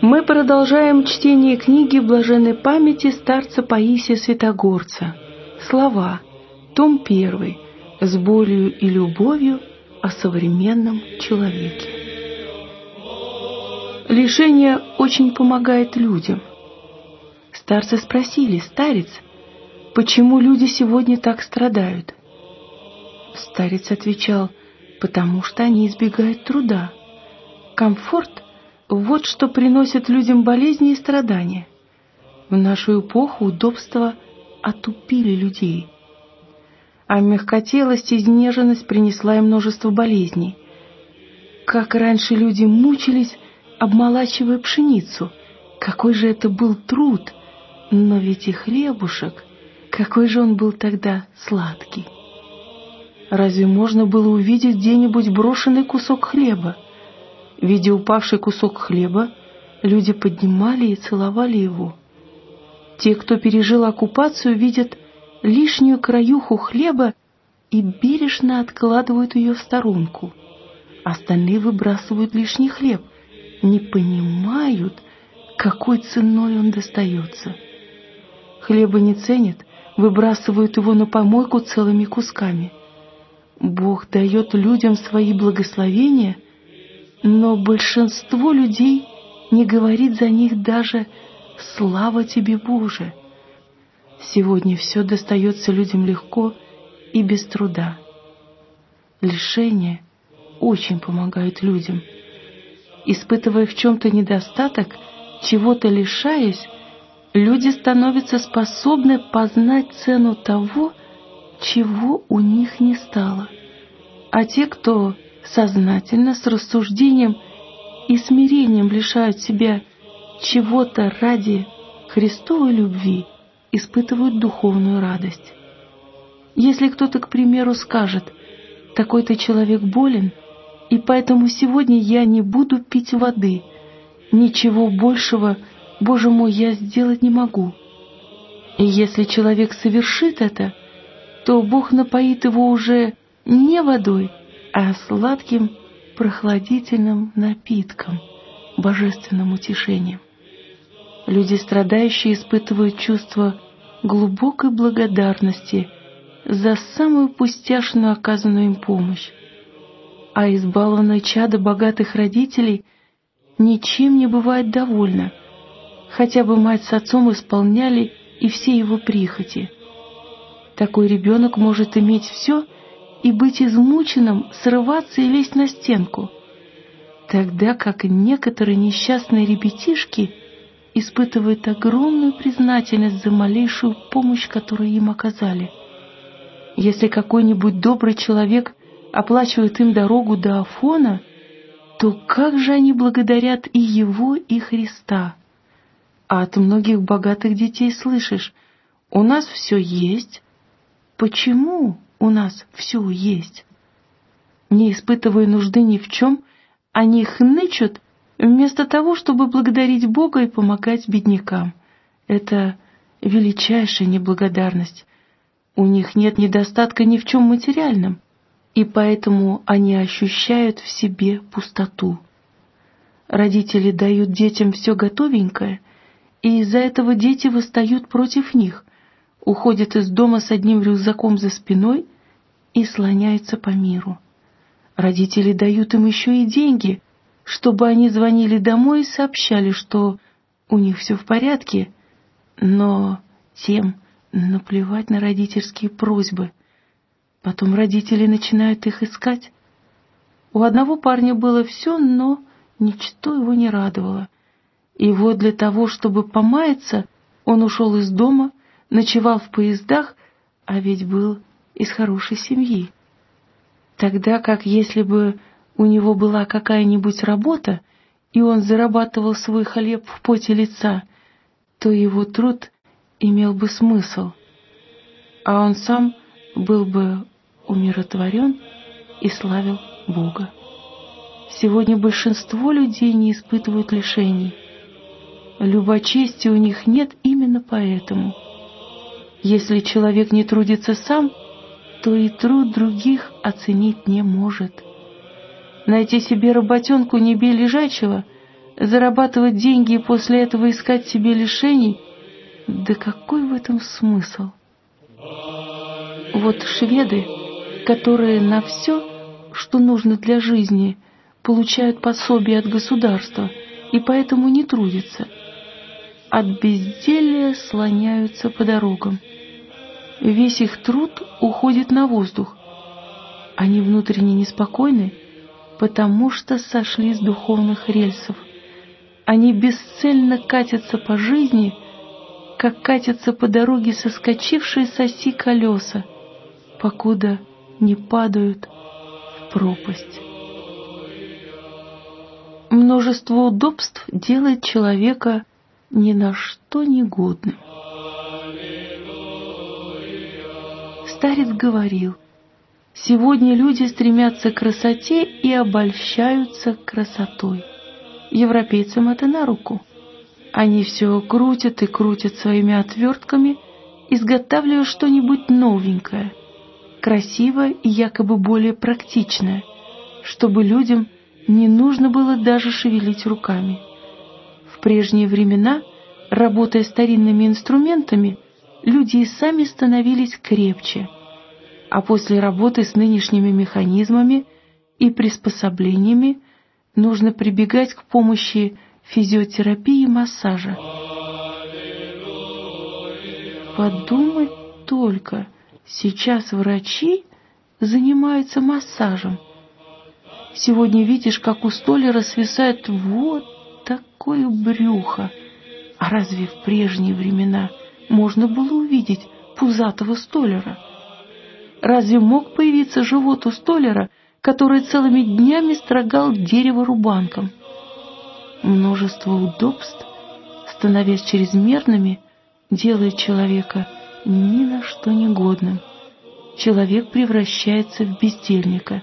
Мы продолжаем чтение книги блаженной памяти старца Паисия Святогорца. Слова. Том 1. С болью и любовью о современном человеке. Лишение очень помогает людям. Старцы спросили: «Старец, почему люди сегодня так страдают?» Старец отвечал: «Потому что они избегают труда. Комфорт — вот что приносит людям болезни и страдания. В нашу эпоху удобства отупили людей, а мягкотелость и изнеженность принесла им множество болезней. Как раньше люди мучились, обмолачивая пшеницу, какой же это был труд, но ведь и хлебушек, какой же он был тогда сладкий. Разве можно было увидеть где-нибудь брошенный кусок хлеба? Видя упавший кусок хлеба, люди поднимали и целовали его. Те, кто пережил оккупацию, видят лишнюю краюху хлеба и бережно откладывают ее в сторонку. Остальные выбрасывают лишний хлеб, не понимают, какой ценой он достается. Хлеба не ценят, выбрасывают его на помойку целыми кусками. Бог дает людям свои благословения, но большинство людей не говорит за них даже «Слава тебе, Боже!». Сегодня все достается людям легко и без труда. Лишения очень помогают людям. Испытывая в чем-то недостаток, чего-то лишаясь, люди становятся способны познать цену того, чего у них не стало. А те, кто сознательно, с рассуждением и смирением лишают себя чего-то ради Христовой любви, испытывают духовную радость. Если кто-то, к примеру, скажет: «Такой-то человек болен, и поэтому сегодня я не буду пить воды, ничего большего, Боже мой, я сделать не могу». И если человек совершит это, то Бог напоит его уже не водой, а сладким прохладительным напитком, божественным утешением. Люди, страдающие, испытывают чувство глубокой благодарности за самую пустяшную оказанную им помощь, а избалованное чадо богатых родителей ничем не бывает довольно, хотя бы мать с отцом исполняли и все его прихоти. Такой ребенок может иметь все и быть измученным, срываться и лезть на стенку, тогда как некоторые несчастные ребятишки испытывают огромную признательность за малейшую помощь, которую им оказали. Если какой-нибудь добрый человек оплачивает им дорогу до Афона, то как же они благодарят и его, и Христа? А от многих богатых детей слышишь: «У нас все есть». Почему у нас все есть? Не испытывая нужды ни в чем, они хнычут, вместо того, чтобы благодарить Бога и помогать беднякам. Это величайшая неблагодарность. У них нет недостатка ни в чем материальном, и поэтому они ощущают в себе пустоту. Родители дают детям все готовенькое, и из-за этого дети восстают против них, уходят из дома с одним рюкзаком за спиной и слоняются по миру. Родители дают им еще и деньги, чтобы они звонили домой и сообщали, что у них все в порядке, но тем наплевать на родительские просьбы. Потом родители начинают их искать. У одного парня было все, но ничто его не радовало. И вот для того, чтобы помаяться, он ушел из дома, ночевал в поездах, а ведь был из хорошей семьи. Тогда как если бы у него была какая-нибудь работа, и он зарабатывал свой хлеб в поте лица, то его труд имел бы смысл, а он сам был бы умиротворен и славил Бога. Сегодня большинство людей не испытывают лишений. Любочестия у них нет именно поэтому. Если человек не трудится сам, то и труд других оценить не может. Найти себе работенку не бей лежачего зарабатывать деньги и после этого искать себе лишений, да какой в этом смысл? Вот шведы, которые на все, что нужно для жизни, получают пособие от государства и поэтому не трудятся. От безделья слоняются по дорогам. Весь их труд уходит на воздух. Они внутренне неспокойны, потому что сошли с духовных рельсов. Они бесцельно катятся по жизни, как катятся по дороге соскочившие с оси колеса, покуда не падают в пропасть. Множество удобств делает человека ни на что негодным. Старец говорил: сегодня люди стремятся к красоте и обольщаются красотой. Европейцам это на руку. Они все крутят и крутят своими отвертками, изготавливая что-нибудь новенькое, красивое и якобы более практичное, чтобы людям не нужно было даже шевелить руками. В прежние времена, работая старинными инструментами, люди и сами становились крепче, а после работы с нынешними механизмами и приспособлениями нужно прибегать к помощи физиотерапии и массажа. Подумать только, сейчас врачи занимаются массажем. Сегодня видишь, как у столяра свисает вот такое брюхо. А разве в прежние времена можно было увидеть пузатого столяра? Разве мог появиться живот у столяра, который целыми днями строгал дерево рубанком? Множество удобств, становясь чрезмерными, делает человека ни на что негодным. Человек превращается в бездельника.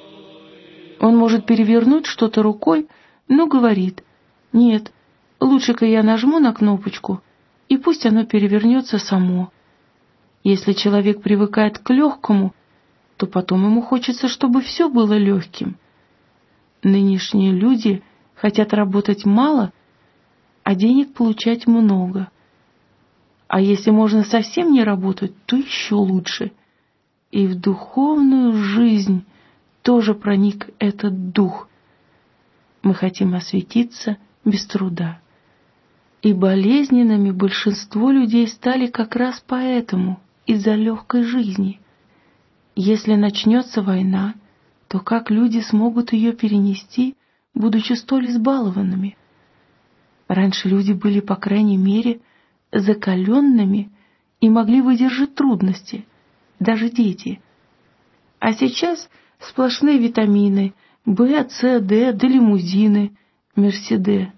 Он может перевернуть что-то рукой, но говорит: нет, лучше-ка я нажму на кнопочку, и пусть оно перевернется само. Если человек привыкает к легкому, то потом ему хочется, чтобы все было легким. Нынешние люди хотят работать мало, а денег получать много. А если можно совсем не работать, то еще лучше. И в духовную жизнь тоже проник этот дух. Мы хотим осветиться без труда. И болезненными большинство людей стали как раз поэтому, из-за легкой жизни. Если начнется война, то как люди смогут ее перенести, будучи столь избалованными? Раньше люди были, по крайней мере, закаленными и могли выдержать трудности, даже дети. А сейчас сплошные витамины В, С, Д, да лимузины, Мерседес.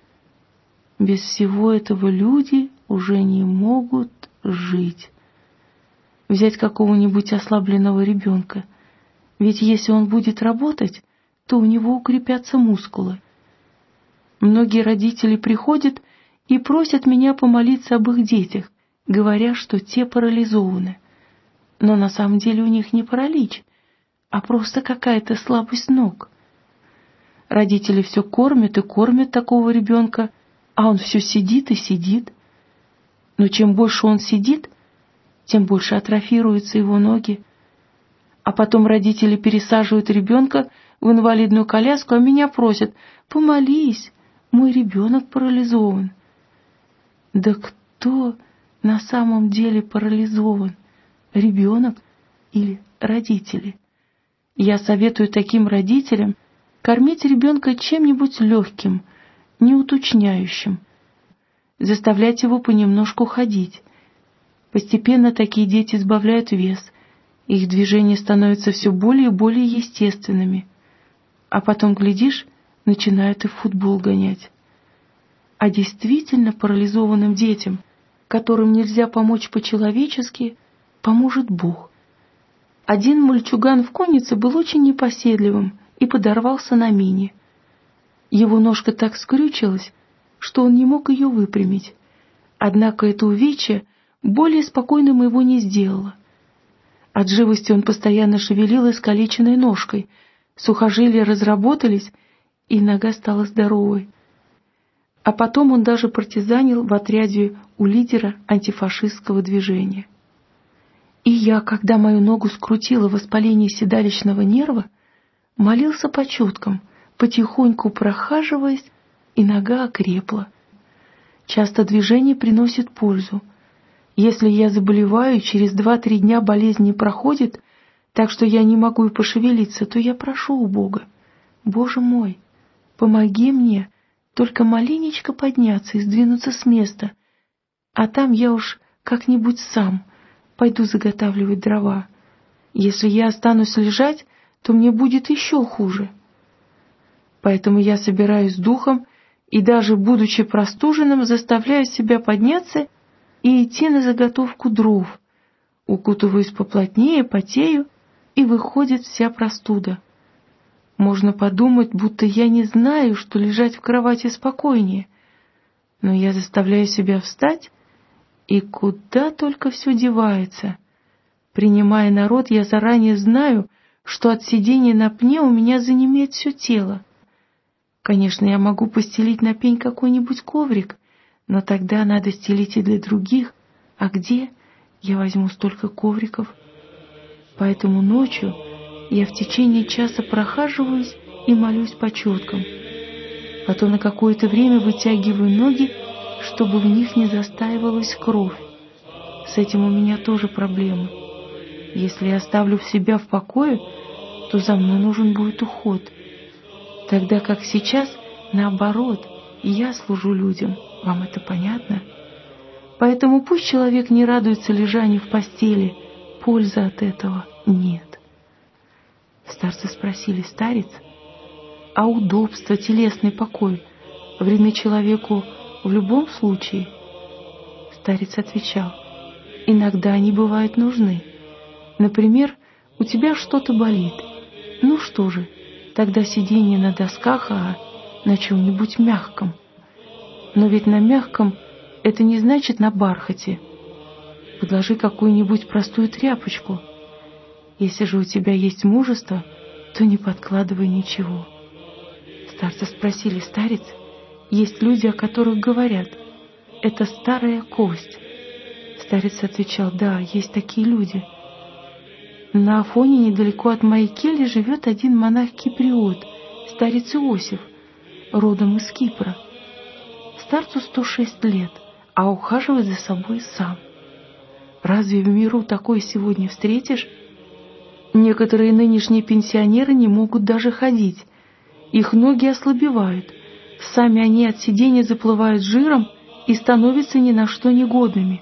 Без всего этого люди уже не могут жить. Взять какого-нибудь ослабленного ребенка. Ведь если он будет работать, то у него укрепятся мускулы. Многие родители приходят и просят меня помолиться об их детях, говоря, что те парализованы. Но на самом деле у них не паралич, а просто какая-то слабость ног. Родители все кормят и кормят такого ребенка, а он все сидит и сидит. Но чем больше он сидит, тем больше атрофируются его ноги. А потом родители пересаживают ребенка в инвалидную коляску, а меня просят: помолись, мой ребенок парализован. Да кто на самом деле парализован? Ребенок или родители? Я советую таким родителям кормить ребенка чем-нибудь легким, неуточняющим, заставлять его понемножку ходить. Постепенно такие дети сбавляют вес, их движения становятся все более и более естественными, а потом, глядишь, начинают и в футбол гонять. А действительно парализованным детям, которым нельзя помочь по-человечески, поможет Бог. Один мальчуган в коннице был очень непоседливым и подорвался на мине. Его ножка так скрючилась, что он не мог ее выпрямить. Однако это увечье более спокойным его не сделало. От живости он постоянно шевелил искалеченной ножкой, сухожилия разработались, и нога стала здоровой. А потом он даже партизанил в отряде у лидера антифашистского движения. И я, когда мою ногу скрутило воспаление седалищного нерва, молился по четкам, потихоньку прохаживаясь, и нога окрепла. Часто движение приносит пользу. Если я заболеваю, через 2-3 дня болезнь не проходит, так что я не могу и пошевелиться, то я прошу у Бога: «Боже мой, помоги мне только маленечко подняться и сдвинуться с места, а там я уж как-нибудь сам пойду заготавливать дрова. Если я останусь лежать, то мне будет еще хуже». Поэтому я собираюсь с духом и даже будучи простуженным, заставляю себя подняться и идти на заготовку дров, укутываюсь поплотнее, потею, и выходит вся простуда. Можно подумать, будто я не знаю, что лежать в кровати спокойнее, но я заставляю себя встать, и куда только все девается. Принимая народ, я заранее знаю, что от сидения на пне у меня занемеет все тело. Конечно, я могу постелить на пень какой-нибудь коврик, но тогда надо стелить и для других, а где я возьму столько ковриков? Поэтому ночью я в течение часа прохаживаюсь и молюсь по четкам. Потом на какое-то время вытягиваю ноги, чтобы в них не застаивалась кровь. С этим у меня тоже проблемы. Если я оставлю себя в покое, то за мной нужен будет уход. Тогда как сейчас, наоборот, я служу людям. Вам это понятно? Поэтому пусть человек не радуется лежанию в постели, пользы от этого нет. Старцы спросили: «Старец, а удобство, телесный покой вредны человеку в любом случае?» Старец отвечал: «Иногда они бывают нужны. Например, у тебя что-то болит. Ну что же, тогда сидение на досках, а на чем-нибудь мягком. Но ведь на мягком это не значит на бархате. Подложи какую-нибудь простую тряпочку. Если же у тебя есть мужество, то не подкладывай ничего». Старцы спросили: «Старец, есть люди, о которых говорят: это старая кость?» Старец отвечал: «Да, есть такие люди. На Афоне, недалеко от моей кельи, живет один монах-киприот, старец Иосиф, родом из Кипра. Старцу 106 лет, а ухаживает за собой сам. Разве в миру такое сегодня встретишь? Некоторые нынешние пенсионеры не могут даже ходить. Их ноги ослабевают, сами они от сидения заплывают жиром и становятся ни на что негодными.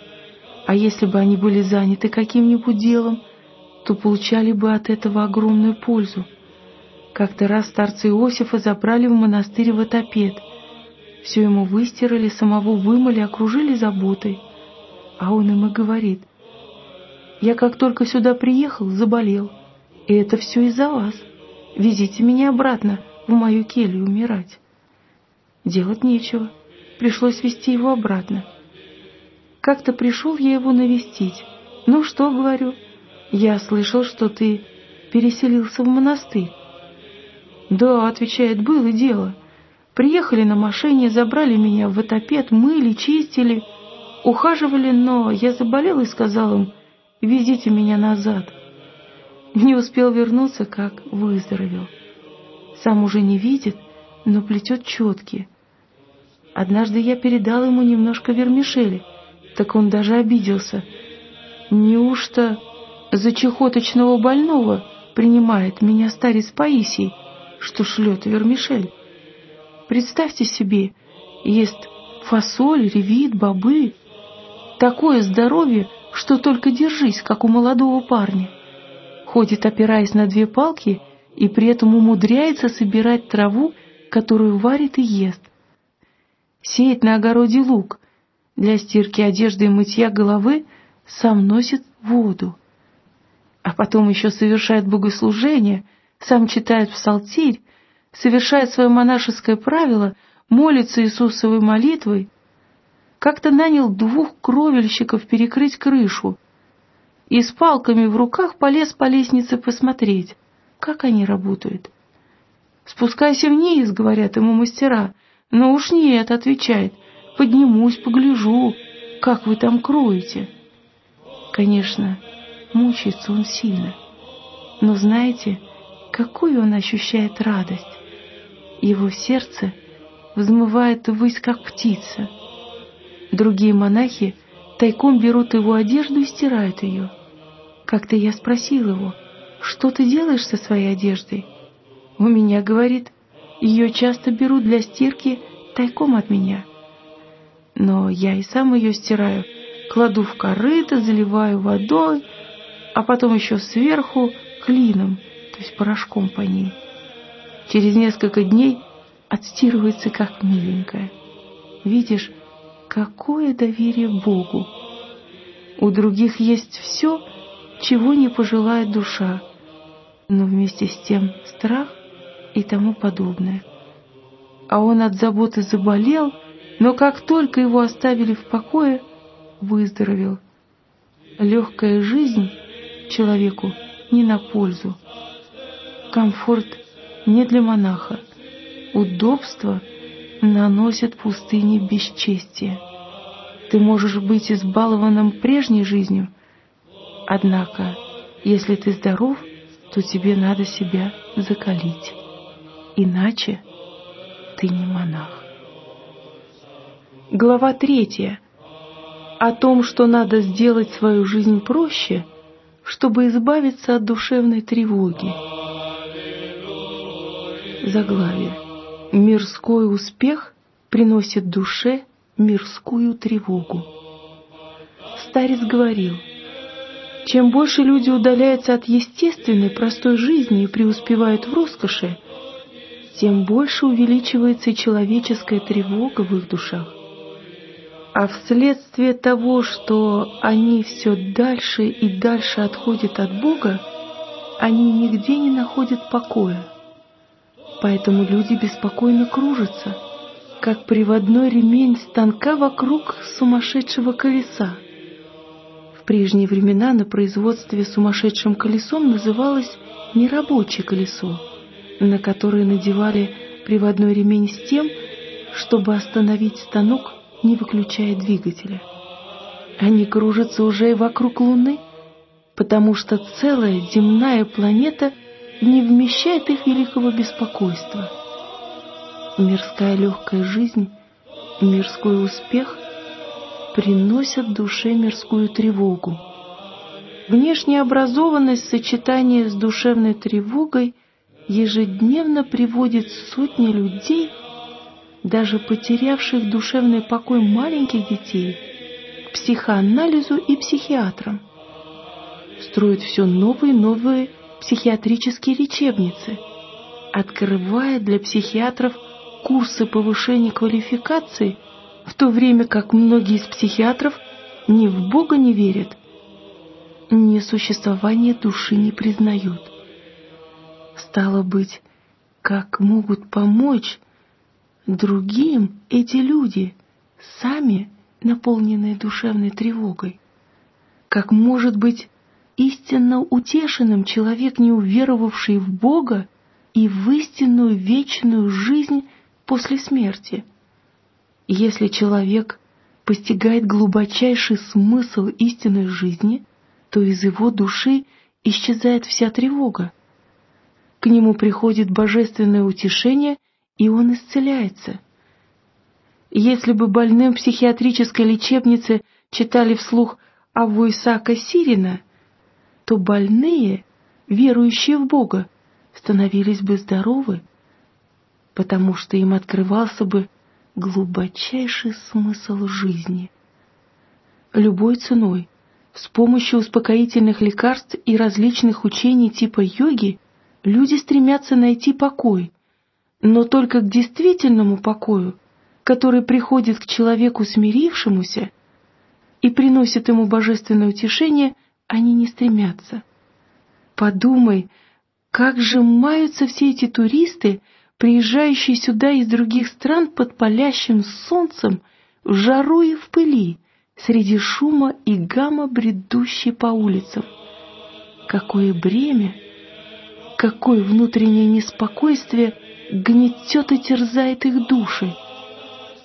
А если бы они были заняты каким-нибудь делом, то получали бы от этого огромную пользу. Как-то раз старца Иосифа забрали в монастырь в Отопед. Все ему выстирали, самого вымыли, окружили заботой. А он им и говорит: «Я как только сюда приехал, заболел, и это все из-за вас. Везите меня обратно в мою келью умирать». Делать нечего, пришлось везти его обратно. Как-то пришел я его навестить. «Ну что, — говорю, — я слышал, что ты переселился в монастырь». «Да, — отвечает, — было дело. Приехали на машине, забрали меня в Отопед, мыли, чистили, ухаживали, но я заболел и сказал им: везите меня назад». Не успел вернуться, как выздоровел. Сам уже не видит, но плетет четки. Однажды я передал ему немножко вермишели, так он даже обиделся. Неужто за чехоточного больного принимает меня старец Паисий, что шлет вермишель? Представьте себе, ест фасоль, ревит, бобы. Такое здоровье, что только держись, как у молодого парня. Ходит, опираясь на 2 палки, и при этом умудряется собирать траву, которую варит и ест. Сеет на огороде лук, для стирки одежды и мытья головы сам носит воду. А потом еще совершает богослужение, сам читает псалтирь, совершает свое монашеское правило, молится Иисусовой молитвой. Как-то нанял 2 кровельщиков перекрыть крышу и с палками в руках полез по лестнице посмотреть, как они работают. «Спускайся вниз, — говорят ему мастера, «Ну уж нет», — отвечает, — «поднимусь, погляжу, как вы там кроете». Конечно, мучается он сильно, но знаете, какую он ощущает радость? Его сердце взмывает ввысь, как птица. Другие монахи тайком берут его одежду и стирают ее. Как-то я спросил его: «Что ты делаешь со своей одеждой?» «У меня, — говорит, — ее часто берут для стирки тайком от меня. Но я и сам ее стираю, кладу в корыто, заливаю водой, а потом еще сверху клином, то есть порошком по ней. Через несколько дней отстирывается, как миленькая. Видишь, какое доверие Богу! У других есть все, чего не пожелает душа, но вместе с тем страх и тому подобное. А он от заботы заболел, но как только его оставили в покое, выздоровел. Легкая жизнь человеку не на пользу. Комфорт не для монаха. Удобство наносит пустыне бесчестие. Ты можешь быть избалованным прежней жизнью, однако, если ты здоров, то тебе надо себя закалить. Иначе ты не монах. Глава 3. О том, что надо сделать свою жизнь проще, чтобы избавиться от душевной тревоги. Заглавие. Мирской успех приносит душе мирскую тревогу. Старец говорил: чем больше люди удаляются от естественной, простой жизни и преуспевают в роскоши, тем больше увеличивается человеческая тревога в их душах. А вследствие того, что они все дальше и дальше отходят от Бога, они нигде не находят покоя. Поэтому люди беспокойно кружатся, как приводной ремень станка вокруг сумасшедшего колеса. В прежние времена на производстве сумасшедшим колесом называлось нерабочее колесо, на которое надевали приводной ремень с тем, чтобы остановить станок, не выключая двигателя. Они кружатся уже и вокруг Луны, потому что целая земная планета не вмещает их великого беспокойства. Мирская легкая жизнь, мирской успех приносят душе мирскую тревогу. Внешняя образованность в сочетании с душевной тревогой ежедневно приводит сотни людей, даже потерявших душевный покой маленьких детей, к психоанализу и психиатрам. Строят все новые и новые психиатрические лечебницы, открывая для психиатров курсы повышения квалификации, в то время как многие из психиатров ни в Бога не верят, ни существование души не признают. Стало быть, как могут помочь другим эти люди, сами наполненные душевной тревогой? Как может быть истинно утешенным человек, не уверовавший в Бога и в истинную вечную жизнь после смерти? Если человек постигает глубочайший смысл истинной жизни, то из его души исчезает вся тревога. К нему приходит божественное утешение, и он исцеляется. Если бы больным в психиатрической лечебнице читали вслух Авву Исаака Сирина, то больные, верующие в Бога, становились бы здоровы, потому что им открывался бы глубочайший смысл жизни. Любой ценой, с помощью успокоительных лекарств и различных учений типа йоги, люди стремятся найти покой, но только к действительному покою, который приходит к человеку смирившемуся и приносит ему божественное утешение, они не стремятся. Подумай, как же маются все эти туристы, приезжающие сюда из других стран под палящим солнцем, в жару и в пыли, среди шума и гама, бредущей по улицам. Какое бремя, какое внутреннее неспокойствие гнетет и терзает их души,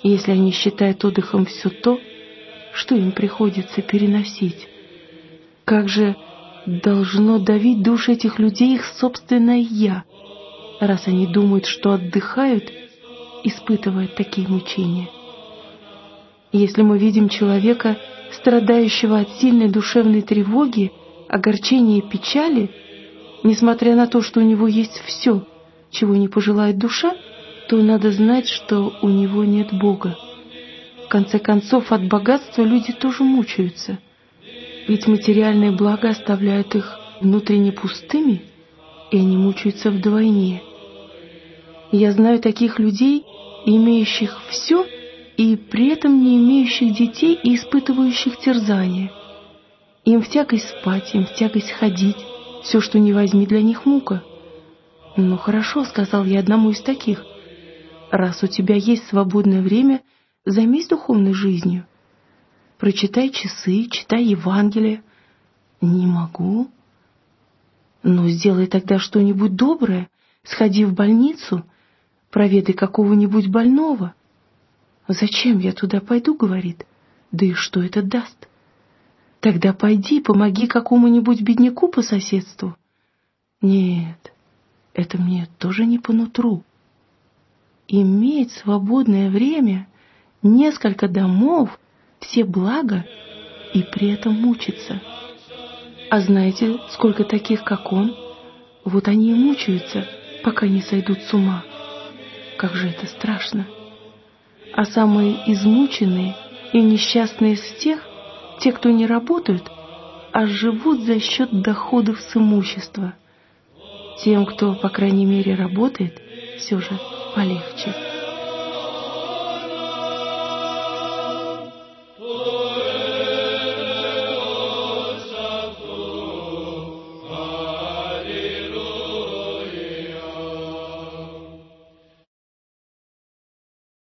если они считают отдыхом все то, что им приходится переносить? Как же должно давить души этих людей их собственное «я», раз они думают, что отдыхают, испытывая такие мучения? Если мы видим человека, страдающего от сильной душевной тревоги, огорчения и печали, несмотря на то, что у него есть все, чего не пожелает душа, то надо знать, что у него нет Бога. В конце концов, от богатства люди тоже мучаются, ведь материальные блага оставляют их внутренне пустыми, и они мучаются вдвойне. Я знаю таких людей, имеющих все, и при этом не имеющих детей и испытывающих терзания. Им в тягость спать, им в тягость ходить, все, что не возьми, для них мука. «Ну хорошо», — сказал я одному из таких, — «раз у тебя есть свободное время, займись духовной жизнью. Прочитай часы, читай Евангелие». «Не могу». «Ну, сделай тогда что-нибудь доброе, сходи в больницу, проведай какого-нибудь больного». «Зачем я туда пойду?» — говорит. «Да и что это даст?» «Тогда пойди, помоги какому-нибудь бедняку по соседству». «Нет, это мне тоже не по нутру. Иметь свободное время, несколько домов, все блага и при этом мучиться. А знаете, сколько таких, как он? Вот они и мучаются, пока не сойдут с ума. Как же это страшно! А самые измученные и несчастные из тех, те, кто не работают, а живут за счет доходов с имущества. Тем, кто, по крайней мере, работает, все же полегче».